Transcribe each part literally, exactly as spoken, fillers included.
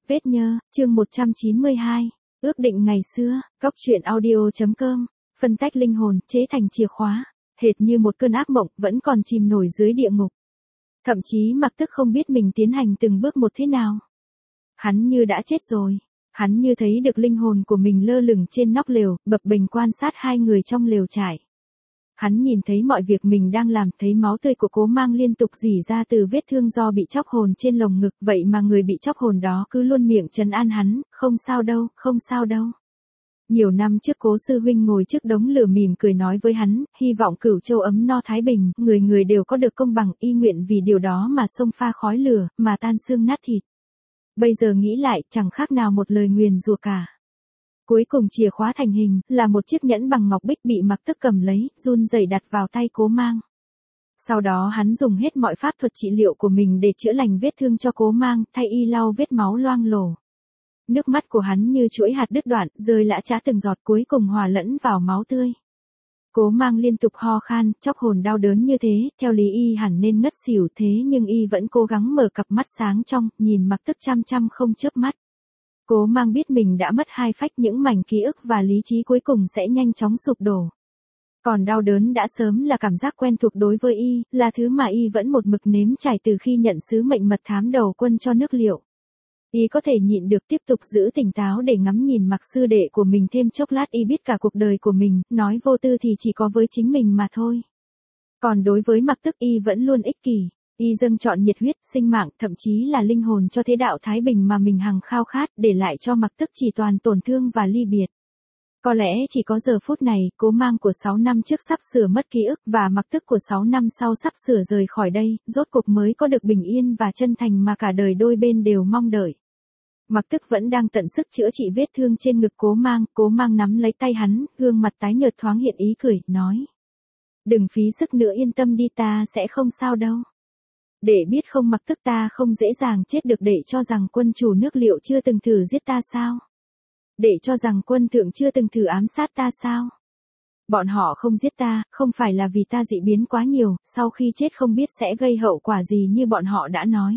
Vết nhơ, chương một trăm chín mươi hai. Ước định ngày xưa, Cóc truyện audio chấm com. Phân tách linh hồn, chế thành chìa khóa. Hệt như một cơn ác mộng, vẫn còn chìm nổi dưới địa ngục. Thậm chí Mặc Tức không biết mình tiến hành từng bước một thế nào. Hắn như đã chết rồi. Hắn như thấy được linh hồn của mình lơ lửng trên nóc lều, bập bềnh quan sát hai người trong lều trại. Hắn nhìn thấy mọi việc mình đang làm, thấy máu tươi của Cố Mang liên tục rỉ ra từ vết thương do bị chóc hồn trên lồng ngực, vậy mà người bị chóc hồn đó cứ luôn miệng trấn an hắn, không sao đâu, không sao đâu. Nhiều năm trước Cố sư huynh ngồi trước đống lửa mỉm cười nói với hắn, hy vọng Cửu Châu ấm no thái bình, người người đều có được công bằng, y nguyện vì điều đó mà xông pha khói lửa, mà tan xương nát thịt. Bây giờ nghĩ lại, chẳng khác nào một lời nguyền rủa cả. Cuối cùng chìa khóa thành hình, là một chiếc nhẫn bằng ngọc bích bị Mặc Tức cầm lấy, run rẩy đặt vào tay Cố Mang. Sau đó hắn dùng hết mọi pháp thuật trị liệu của mình để chữa lành vết thương cho Cố Mang, thay y lau vết máu loang lổ. Nước mắt của hắn như chuỗi hạt đứt đoạn, rơi lã chã từng giọt cuối cùng hòa lẫn vào máu tươi. Cố Mang liên tục ho khan, chóc hồn đau đớn như thế, theo lý y hẳn nên ngất xỉu thế nhưng y vẫn cố gắng mở cặp mắt sáng trong, nhìn Mặc Tức chăm chăm không chớp mắt. Cố Mang biết mình đã mất hai phách, những mảnh ký ức và lý trí cuối cùng sẽ nhanh chóng sụp đổ. Còn đau đớn đã sớm là cảm giác quen thuộc đối với y, là thứ mà y vẫn một mực nếm trải từ khi nhận sứ mệnh mật thám đầu quân cho nước Liệu. Y có thể nhịn được tiếp tục giữ tỉnh táo để ngắm nhìn Mặc sư đệ của mình thêm chốc lát. Y biết cả cuộc đời của mình, nói vô tư thì chỉ có với chính mình mà thôi. Còn đối với Mặc Tức y vẫn luôn ích kỷ. Y dâng trọn nhiệt huyết, sinh mạng, thậm chí là linh hồn cho thế đạo Thái Bình mà mình hằng khao khát, để lại cho Mặc Tức chỉ toàn tổn thương và ly biệt. Có lẽ chỉ có giờ phút này, Cố Mang của sáu năm trước sắp sửa mất ký ức và Mặc Tức của sáu năm sau sắp sửa rời khỏi đây, rốt cuộc mới có được bình yên và chân thành mà cả đời đôi bên đều mong đợi. Mặc Tức vẫn đang tận sức chữa trị vết thương trên ngực Cố Mang, Cố Mang nắm lấy tay hắn, gương mặt tái nhợt thoáng hiện ý cười, nói. Đừng phí sức nữa, yên tâm đi, ta sẽ không sao đâu. Để biết không, Mặc Tức, ta không dễ dàng chết được, để cho rằng quân chủ nước Liệu chưa từng thử giết ta sao? Để cho rằng quân thượng chưa từng thử ám sát ta sao? Bọn họ không giết ta, không phải là vì ta dị biến quá nhiều, sau khi chết không biết sẽ gây hậu quả gì như bọn họ đã nói.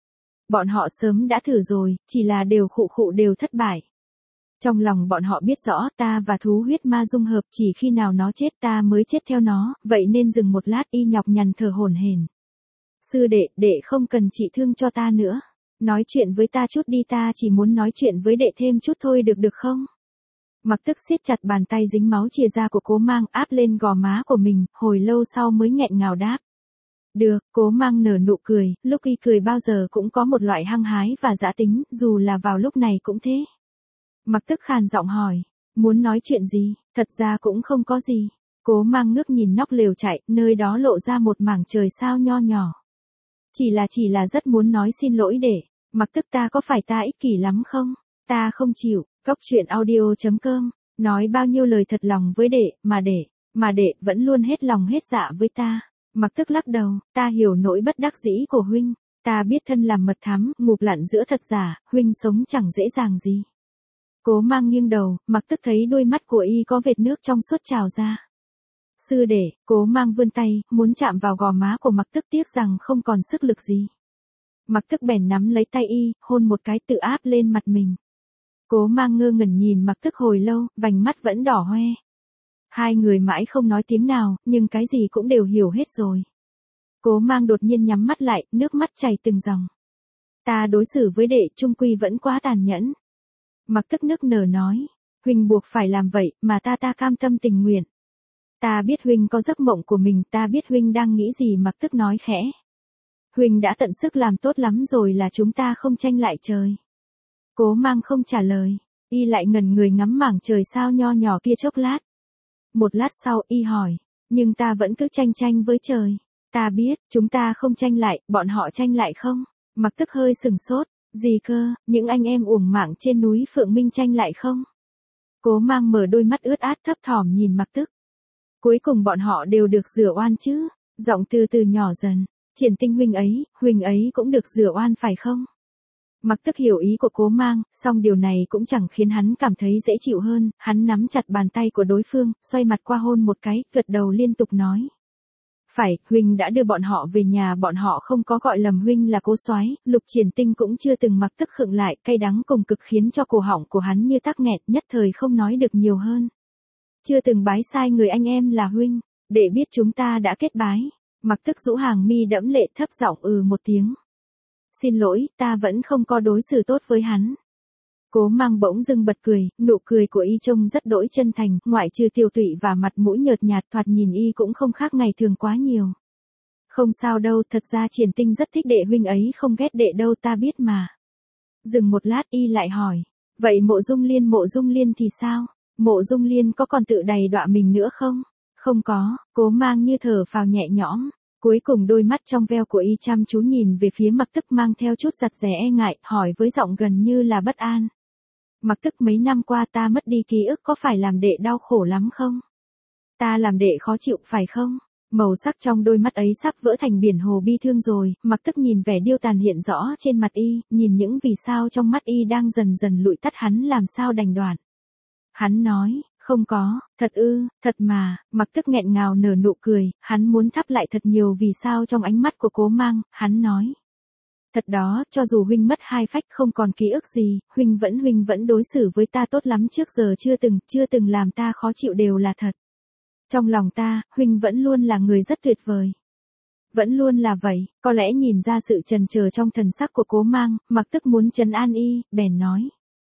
Bọn họ sớm đã thử rồi, chỉ là đều khụ khụ đều thất bại. Trong lòng bọn họ biết rõ ta và thú huyết ma dung hợp, chỉ khi nào nó chết ta mới chết theo nó, vậy nên dừng một lát, y nhọc nhằn thở hổn hển. Sư đệ, đệ không cần trị thương cho ta nữa. Nói chuyện với ta chút đi, ta chỉ muốn nói chuyện với đệ thêm chút thôi, được được không? Mặc Tức siết chặt bàn tay dính máu chìa ra của Cố Mang, áp lên gò má của mình, hồi lâu sau mới nghẹn ngào đáp. Được, Cố Mang nở nụ cười, lúc y cười bao giờ cũng có một loại hăng hái và dã tính, dù là vào lúc này cũng thế. Mặc Tức khàn giọng hỏi, muốn nói chuyện gì? Thật ra cũng không có gì. Cố Mang ngước nhìn nóc lều trại, nơi đó lộ ra một mảng trời sao nho nhỏ. Chỉ là chỉ là rất muốn nói xin lỗi đệ. Mặc Tức, ta có phải ta ích kỷ lắm không? Ta không chịu. Cóc truyện audio chấm com. Nói bao nhiêu lời thật lòng với đệ, mà đệ, mà đệ vẫn luôn hết lòng hết dạ với ta. Mặc Tức lắc đầu, ta hiểu nỗi bất đắc dĩ của huynh. Ta biết thân làm mật thám, ngụp lặn giữa thật giả, huynh sống chẳng dễ dàng gì. Cố Mang nghiêng đầu, Mặc Tức thấy đôi mắt của y có vệt nước trong suốt trào ra. Sư đệ, Cố Mang vươn tay, muốn chạm vào gò má của Mặc Tức, tiếc rằng không còn sức lực gì. Mặc Tức bèn nắm lấy tay y, hôn một cái tự áp lên mặt mình. Cố Mang ngơ ngẩn nhìn Mặc Tức hồi lâu, vành mắt vẫn đỏ hoe. Hai người mãi không nói tiếng nào, nhưng cái gì cũng đều hiểu hết rồi. Cố Mang đột nhiên nhắm mắt lại, nước mắt chảy từng dòng. Ta đối xử với đệ chung quy vẫn quá tàn nhẫn. Mặc Tức nức nở nói, huynh buộc phải làm vậy, mà ta ta cam tâm tình nguyện. Ta biết huynh có giấc mộng của mình, ta biết huynh đang nghĩ gì. Mặc Tức nói khẽ. Huynh đã tận sức làm tốt lắm rồi, là chúng ta không tranh lại trời. Cố Mang không trả lời, y lại ngẩn người ngắm mảng trời sao nho nhỏ kia chốc lát. Một lát sau y hỏi, nhưng ta vẫn cứ tranh tranh với trời. Ta biết, chúng ta không tranh lại, bọn họ tranh lại không? Mặc Tức hơi sừng sốt, gì cơ, những anh em uổng mạng trên núi Phượng Minh tranh lại không? Cố Mang mở đôi mắt ướt át thấp thỏm nhìn Mặc Tức. Cuối cùng bọn họ đều được rửa oan chứ? Giọng từ từ nhỏ dần, Triển Tinh huynh ấy, huynh ấy cũng được rửa oan phải không? Mặc Tức hiểu ý của Cố Mang, song điều này cũng chẳng khiến hắn cảm thấy dễ chịu hơn, hắn nắm chặt bàn tay của đối phương, xoay mặt qua hôn một cái, gật đầu liên tục nói. Phải, huynh đã đưa bọn họ về nhà, bọn họ không có gọi lầm huynh là Cố Soái. Lục Triển Tinh cũng chưa từng mặc tức khựng lại, cay đắng cùng cực khiến cho cổ họng của hắn như tắc nghẹt, nhất thời không nói được nhiều hơn. Chưa từng bái sai người anh em là huynh, để biết chúng ta đã kết bái. Mặc tức rũ hàng mi đẫm lệ, thấp giọng ừ một tiếng. Xin lỗi, ta vẫn không có đối xử tốt với hắn. Cố Mang bỗng dưng bật cười, nụ cười của y trông rất đỗi chân thành, ngoại trừ tiêu tụy và mặt mũi nhợt nhạt, thoạt nhìn y cũng không khác ngày thường quá nhiều. Không sao đâu, thật ra Triển Tinh rất thích đệ huynh ấy, không ghét đệ đâu, ta biết mà. Dừng một lát y lại hỏi, vậy Mộ Dung Liên Mộ Dung Liên thì sao? Mộ Dung Liên có còn tự đầy đọa mình nữa không? Không có, Cố Mang như thở phào nhẹ nhõm. Cuối cùng đôi mắt trong veo của y chăm chú nhìn về phía Mặc Tức, mang theo chút giặt rẻ e ngại, hỏi với giọng gần như là bất an. Mặc Tức, mấy năm qua ta mất đi ký ức, có phải làm đệ đau khổ lắm không? Ta làm đệ khó chịu phải không? Màu sắc trong đôi mắt ấy sắp vỡ thành biển hồ bi thương rồi. Mặc Tức nhìn vẻ điêu tàn hiện rõ trên mặt y, nhìn những vì sao trong mắt y đang dần dần lụi tắt, hắn làm sao đành đoạn. Hắn nói, không có, thật ư, thật mà. Mặc Tức nghẹn ngào nở nụ cười, hắn muốn thắp lại thật nhiều vì sao trong ánh mắt của Cố Mang, hắn nói. Thật đó, cho dù huynh mất hai phách không còn ký ức gì, huynh vẫn huynh vẫn đối xử với ta tốt lắm, trước giờ chưa từng, chưa từng làm ta khó chịu, đều là thật. Trong lòng ta, huynh vẫn luôn là người rất tuyệt vời. Vẫn luôn là vậy. Có lẽ nhìn ra sự chần chờ trong thần sắc của Cố Mang, Mặc Tức muốn trấn an y, bèn nói.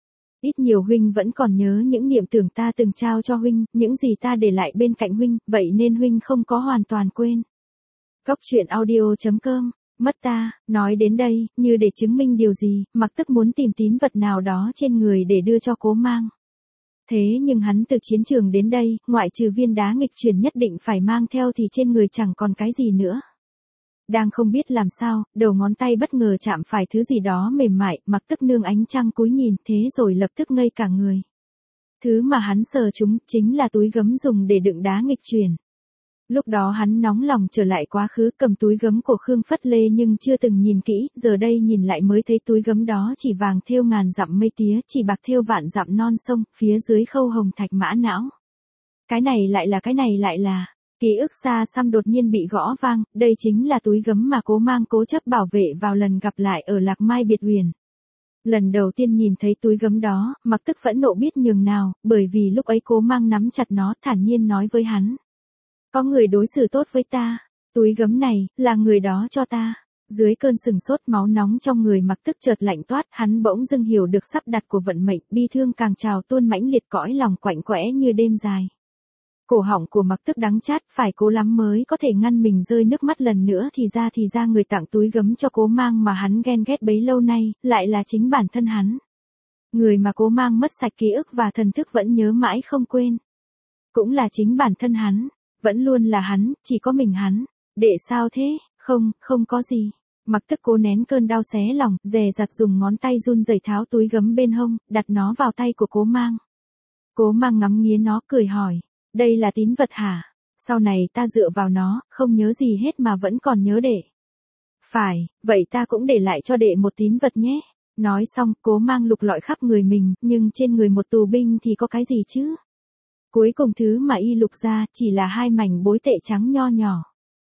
Ít nhiều huynh vẫn còn nhớ những niệm tưởng ta từng trao cho huynh, những gì ta để lại bên cạnh huynh, vậy nên huynh không có hoàn toàn quên. Góc truyện audio chấm com. Mất ta, nói đến đây, như để chứng minh điều gì, Mặc Tức muốn tìm tín vật nào đó trên người để đưa cho Cố Mang. Thế nhưng hắn từ chiến trường đến đây, ngoại trừ viên đá nghịch chuyển nhất định phải mang theo thì trên người chẳng còn cái gì nữa. Đang không biết làm sao, đầu ngón tay bất ngờ chạm phải thứ gì đó mềm mại, Mặc Tức nương ánh trăng cúi nhìn, thế rồi lập tức ngây cả người. Thứ mà hắn sờ chúng chính là túi gấm dùng để đựng đá nghịch chuyển. Lúc đó hắn nóng lòng trở lại quá khứ, cầm túi gấm của Khương Phất Lê nhưng chưa từng nhìn kỹ, giờ đây nhìn lại mới thấy túi gấm đó chỉ vàng thêu ngàn dặm mây tía, chỉ bạc thêu vạn dặm non sông, phía dưới khâu hồng thạch mã não. Cái này lại là cái này lại là... Ký ức xa xăm đột nhiên bị gõ vang, đây chính là túi gấm mà Cố Mang cố chấp bảo vệ vào lần gặp lại ở Lạc Mai Biệt Huyền. Lần đầu tiên nhìn thấy túi gấm đó, Mặc Tức phẫn nộ biết nhường nào, bởi vì lúc ấy Cố Mang nắm chặt nó, thản nhiên nói với hắn. Có người đối xử tốt với ta, túi gấm này, là người đó cho ta. Dưới cơn sừng sốt, máu nóng trong người Mặc Tức chợt lạnh toát, hắn bỗng dưng hiểu được sắp đặt của vận mệnh, bi thương càng trào tuôn mãnh liệt, cõi lòng quạnh quẽ như đêm dài. Cổ họng của Mặc Tức đắng chát, phải cố lắm mới có thể ngăn mình rơi nước mắt lần nữa, thì ra thì ra người tặng túi gấm cho Cố Mang mà hắn ghen ghét bấy lâu nay, lại là chính bản thân hắn. Người mà Cố Mang mất sạch ký ức và thần thức vẫn nhớ mãi không quên. Cũng là chính bản thân hắn, vẫn luôn là hắn, chỉ có mình hắn. Để sao thế? Không, không có gì. Mặc Tức cố nén cơn đau xé lòng, dè dặt dùng ngón tay run rẩy tháo túi gấm bên hông, đặt nó vào tay của Cố Mang. Cố Mang ngắm nghía nó, cười hỏi. Đây là tín vật hả? Sau này ta dựa vào nó, không nhớ gì hết mà vẫn còn nhớ đệ. Phải, vậy ta cũng để lại cho đệ một tín vật nhé. Nói xong, Cố Mang lục lọi khắp người mình, nhưng trên người một tù binh thì có cái gì chứ? Cuối cùng thứ mà y lục ra, chỉ là hai mảnh bối tệ trắng nho nhỏ.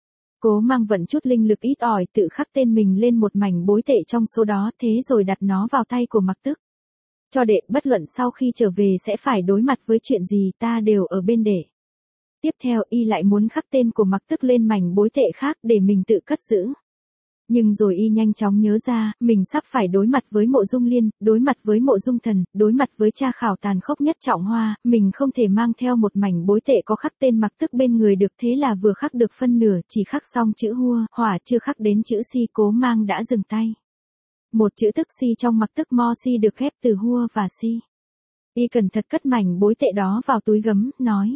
Cố Mang vận chút linh lực ít ỏi, tự khắc tên mình lên một mảnh bối tệ trong số đó, thế rồi đặt nó vào tay của Mặc Tức. Cho đệ, bất luận sau khi trở về sẽ phải đối mặt với chuyện gì, ta đều ở bên đệ. Tiếp theo y lại muốn khắc tên của Mặc Tức lên mảnh bối tệ khác để mình tự cất giữ. Nhưng rồi y nhanh chóng nhớ ra, mình sắp phải đối mặt với Mộ Dung Liên, đối mặt với Mộ Dung Thần, đối mặt với tra khảo tàn khốc nhất Trọng Hoa, mình không thể mang theo một mảnh bối tệ có khắc tên Mặc Tức bên người được, thế là vừa khắc được phân nửa, chỉ khắc xong chữ hua, hỏa chưa khắc đến chữ si, Cố Mang đã dừng tay. Một chữ thức si trong Mặc Tức mo si được ghép từ hua và si. Y cẩn thận cất mảnh bối tệ đó vào túi gấm, nói.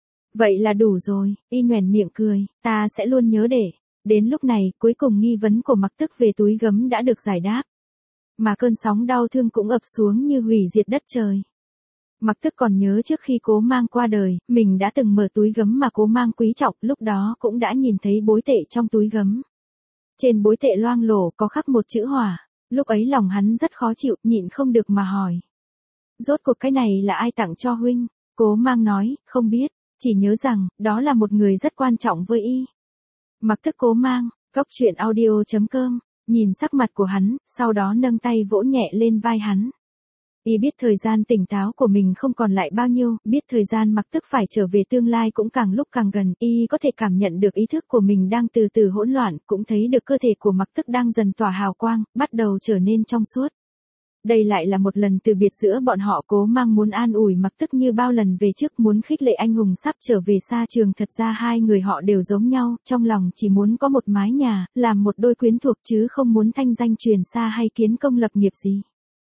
Vậy là đủ rồi, y nhoẻn miệng cười, ta sẽ luôn nhớ để. Đến lúc này, cuối cùng nghi vấn của Mặc Tức về túi gấm đã được giải đáp. Mà cơn sóng đau thương cũng ập xuống như hủy diệt đất trời. Mặc Tức còn nhớ trước khi Cố Mang qua đời, mình đã từng mở túi gấm mà Cố Mang quý trọng, lúc đó cũng đã nhìn thấy bối tệ trong túi gấm. Trên bối tệ loang lổ có khắc một chữ hỏa. Lúc ấy lòng hắn rất khó chịu, nhịn không được mà hỏi. Rốt cuộc cái này là ai tặng cho huynh? Cố Mang nói, không biết, chỉ nhớ rằng, đó là một người rất quan trọng với y. Mặc Tức Cố Mang, Cóc truyện audio.com, nhìn sắc mặt của hắn, sau đó nâng tay vỗ nhẹ lên vai hắn. Y biết thời gian tỉnh táo của mình không còn lại bao nhiêu, biết thời gian Mặc Tức phải trở về tương lai cũng càng lúc càng gần, Y có thể cảm nhận được ý thức của mình đang từ từ hỗn loạn, cũng thấy được cơ thể của Mặc Tức đang dần tỏa hào quang, bắt đầu trở nên trong suốt. Đây lại là một lần từ biệt giữa bọn họ. Cố Mang muốn an ủi Mặc Tức như bao lần về trước, muốn khích lệ anh hùng sắp trở về xa trường. Thật ra hai người họ đều giống nhau, trong lòng chỉ muốn có một mái nhà, làm một đôi quyến thuộc chứ không muốn thanh danh truyền xa hay kiến công lập nghiệp gì.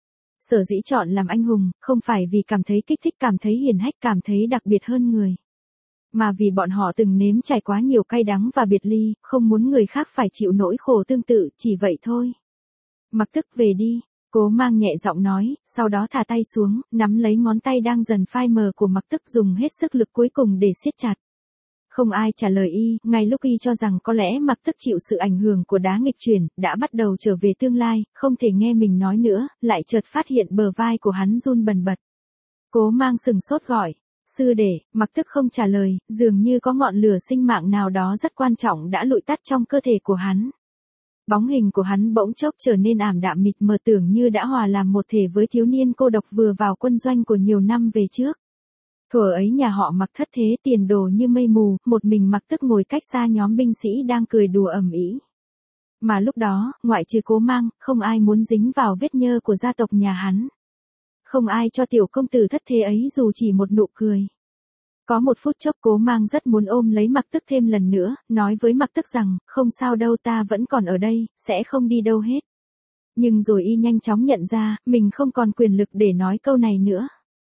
Sở dĩ chọn làm anh hùng, không phải vì cảm thấy kích thích, cảm thấy hiển hách, cảm thấy đặc biệt hơn người. Mà vì bọn họ từng nếm trải quá nhiều cay đắng và biệt ly, không muốn người khác phải chịu nỗi khổ tương tự, chỉ vậy thôi. Mặc Tức về đi. Cố Mang nhẹ giọng nói, sau đó thả tay xuống, nắm lấy ngón tay đang dần phai mờ của Mặc Tức, dùng hết sức lực cuối cùng để siết chặt. Không ai trả lời Y, ngay lúc Y cho rằng có lẽ Mặc Tức chịu sự ảnh hưởng của đá nghịch chuyển, đã bắt đầu trở về tương lai, không thể nghe mình nói nữa, lại chợt phát hiện bờ vai của hắn run bần bật. Cố Mang sừng sốt gọi, sư đệ. Mặc Tức không trả lời, dường như có ngọn lửa sinh mạng nào đó rất quan trọng đã lụi tắt trong cơ thể của hắn. Bóng hình của hắn bỗng chốc trở nên ảm đạm mịt mờ, tưởng như đã hòa làm một thể với thiếu niên cô độc vừa vào quân doanh của nhiều năm về trước. Thuở ấy nhà họ Mặc thất thế, tiền đồ như mây mù, một mình Mặc Tức ngồi cách xa nhóm binh sĩ đang cười đùa ầm ĩ. Mà lúc đó, ngoại trừ Cố Mang, không ai muốn dính vào vết nhơ của gia tộc nhà hắn. Không ai cho tiểu công tử thất thế ấy dù chỉ một nụ cười. Có một phút chốc Cố Mang rất muốn ôm lấy Mặc Tức thêm lần nữa, nói với Mặc Tức rằng, không sao đâu, ta vẫn còn ở đây, sẽ không đi đâu hết. Nhưng rồi Y nhanh chóng nhận ra, mình không còn quyền lực để nói câu này nữa.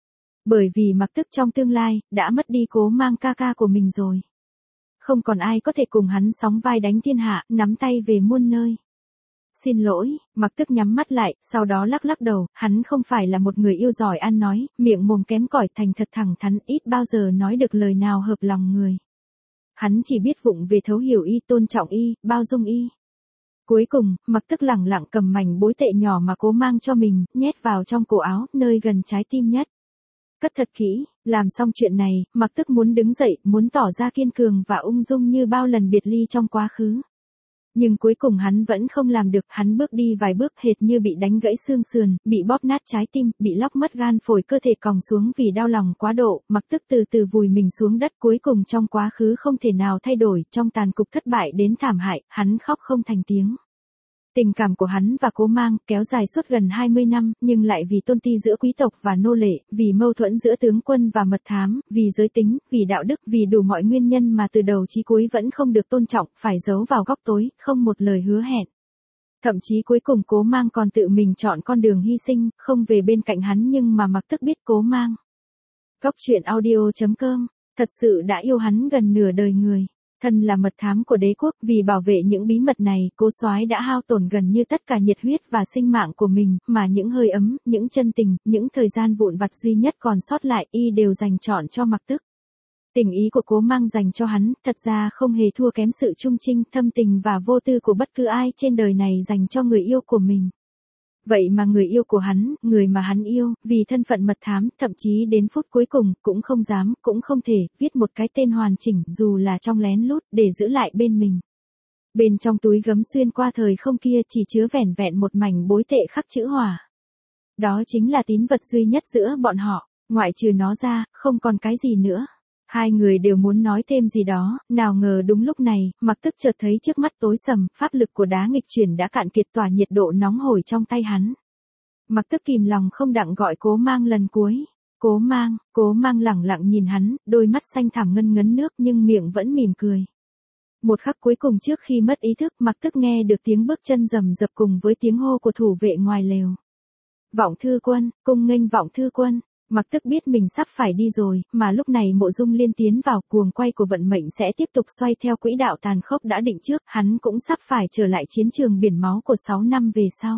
Bởi vì Mặc Tức trong tương lai, đã mất đi Cố Mang ca ca của mình rồi. Không còn ai có thể cùng hắn sóng vai đánh thiên hạ, nắm tay về muôn nơi. Xin lỗi. Mặc Tức nhắm mắt lại, sau đó lắc lắc đầu, hắn không phải là một người yêu giỏi ăn nói, miệng mồm kém cỏi, thành thật thẳng thắn, ít bao giờ nói được lời nào hợp lòng người. Hắn chỉ biết vụng về thấu hiểu Y, tôn trọng Y, bao dung Y. Cuối cùng, Mặc Tức lẳng lặng cầm mảnh bối tệ nhỏ mà Cố Mang cho mình, nhét vào trong cổ áo, nơi gần trái tim nhất. Cất thật kỹ. Làm xong chuyện này, Mặc Tức muốn đứng dậy, muốn tỏ ra kiên cường và ung dung như bao lần biệt ly trong quá khứ. Nhưng cuối cùng hắn vẫn không làm được, hắn bước đi vài bước hệt như bị đánh gãy xương sườn, bị bóp nát trái tim, bị lóc mất gan phổi, cơ thể còng xuống vì đau lòng quá độ. Mặc Tức từ từ vùi mình xuống đất, cuối cùng trong quá khứ không thể nào thay đổi, trong tàn cục thất bại đến thảm hại, hắn khóc không thành tiếng. Tình cảm của hắn và Cố Mang kéo dài suốt gần hai mươi năm, nhưng lại vì tôn ti giữa quý tộc và nô lệ, vì mâu thuẫn giữa tướng quân và mật thám, vì giới tính, vì đạo đức, vì đủ mọi nguyên nhân mà từ đầu chí cuối vẫn không được tôn trọng, phải giấu vào góc tối, không một lời hứa hẹn. Thậm chí cuối cùng Cố Mang còn tự mình chọn con đường hy sinh, không về bên cạnh hắn, nhưng mà Mặc Tức biết Cố Mang. Cóc truyện audio.com, thật sự đã yêu hắn gần nửa đời người. Thân là mật thám của đế quốc, vì bảo vệ những bí mật này, Cố Soái đã hao tổn gần như tất cả nhiệt huyết và sinh mạng của mình, mà những hơi ấm, những chân tình, những thời gian vụn vặt duy nhất còn sót lại, Y đều dành trọn cho Mặc Tức. Tình ý của Cố Mang dành cho hắn, thật ra không hề thua kém sự trung trinh, thâm tình và vô tư của bất cứ ai trên đời này dành cho người yêu của mình. Vậy mà người yêu của hắn, người mà hắn yêu, vì thân phận mật thám, thậm chí đến phút cuối cùng, cũng không dám, cũng không thể, viết một cái tên hoàn chỉnh, dù là trong lén lút, để giữ lại bên mình. Bên trong túi gấm xuyên qua thời không kia chỉ chứa vẻn vẹn một mảnh bối tệ khắc chữ hỏa. Đó chính là tín vật duy nhất giữa bọn họ, ngoại trừ nó ra, không còn cái gì nữa. Hai người đều muốn nói thêm gì đó, nào ngờ đúng lúc này, Mặc Tức chợt thấy trước mắt tối sầm, pháp lực của đá nghịch chuyển đã cạn kiệt, tỏa nhiệt độ nóng hổi trong tay hắn. Mặc Tức kìm lòng không đặng gọi Cố Mang lần cuối. Cố Mang. Cố Mang lẳng lặng nhìn hắn, đôi mắt xanh thẳm ngân ngấn nước nhưng miệng vẫn mỉm cười. Một khắc cuối cùng trước khi mất ý thức, Mặc Tức nghe được tiếng bước chân rầm rập cùng với tiếng hô của thủ vệ ngoài lều. Vọng Thư Quân, cung nghênh Vọng Thư Quân. Mặc Tức biết mình sắp phải đi rồi, mà lúc này Mộ Dung Liên tiến vào, cuồng quay của vận mệnh sẽ tiếp tục xoay theo quỹ đạo tàn khốc đã định trước, hắn cũng sắp phải trở lại chiến trường biển máu của sáu năm về sau.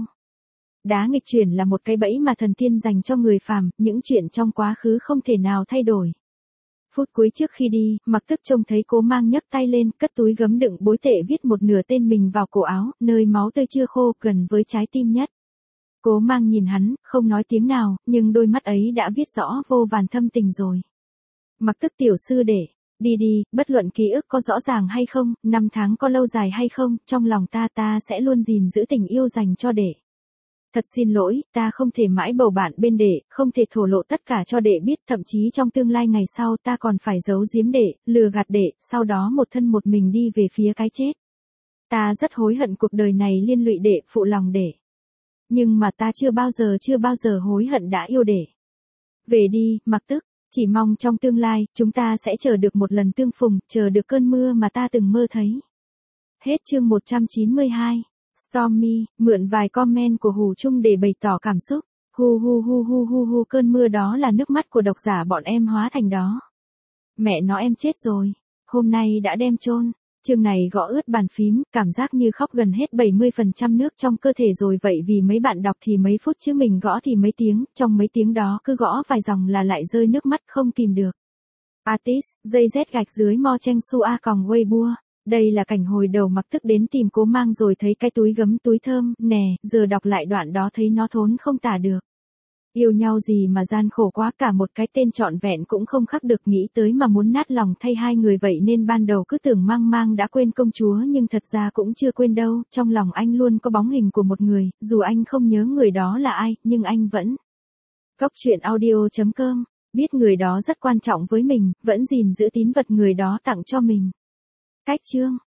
Đá nghịch chuyển là một cái bẫy mà thần tiên dành cho người phàm, những chuyện trong quá khứ không thể nào thay đổi. Phút cuối trước khi đi, Mặc Tức trông thấy Cố Mang nhấc tay lên, cất túi gấm đựng bối tệ, viết một nửa tên mình vào cổ áo, nơi máu tươi chưa khô, gần với trái tim nhất. Cố Mang nhìn hắn, không nói tiếng nào, nhưng đôi mắt ấy đã viết rõ vô vàn thâm tình rồi. Mặc Tức tiểu sư đệ, Đi đi, bất luận ký ức có rõ ràng hay không, năm tháng có lâu dài hay không, trong lòng ta ta sẽ luôn gìn giữ tình yêu dành cho đệ. Thật xin lỗi, ta không thể mãi bầu bạn bên đệ, không thể thổ lộ tất cả cho đệ biết, thậm chí trong tương lai ngày sau ta còn phải giấu giếm đệ, lừa gạt đệ, sau đó một thân một mình đi về phía cái chết. Ta rất hối hận cuộc đời này liên lụy đệ, phụ lòng đệ. Nhưng mà ta chưa bao giờ chưa bao giờ hối hận đã yêu đệ. Về đi, mặc tức, chỉ mong trong tương lai, chúng ta sẽ chờ được một lần tương phùng, chờ được cơn mưa mà ta từng mơ thấy. Hết chương một trăm chín mươi hai. Stormy, mượn vài comment của Hù Trung để bày tỏ cảm xúc. Hu hu hu hu hu hu cơn mưa đó là nước mắt của độc giả bọn em hóa thành đó. Mẹ nó em chết rồi. Hôm nay đã đem chôn. Chương này gõ ướt bàn phím, cảm giác như khóc gần hết bảy mươi phần trăm nước trong cơ thể rồi vậy vì mấy bạn đọc thì mấy phút chứ mình gõ thì mấy tiếng, trong mấy tiếng đó cứ gõ vài dòng là lại rơi nước mắt không kìm được. Artist, dây Z gạch dưới Mo Cheng Su A còng Weibo. Đây là cảnh hồi đầu mặc tức đến tìm Cố Mang rồi thấy cái túi gấm túi thơm, nè, giờ đọc lại đoạn đó thấy nó thốn không tả được. Yêu nhau gì mà gian khổ quá, cả một cái tên trọn vẹn cũng không khắc được, nghĩ tới mà muốn nát lòng thay hai người vậy nên ban đầu cứ tưởng Mang Mang đã quên công chúa nhưng thật ra cũng chưa quên đâu, trong lòng anh luôn có bóng hình của một người, dù anh không nhớ người đó là ai, nhưng anh vẫn. Cóc truyện audio chấm com, biết người đó rất quan trọng với mình, vẫn gìn giữ tín vật người đó tặng cho mình. Cách chương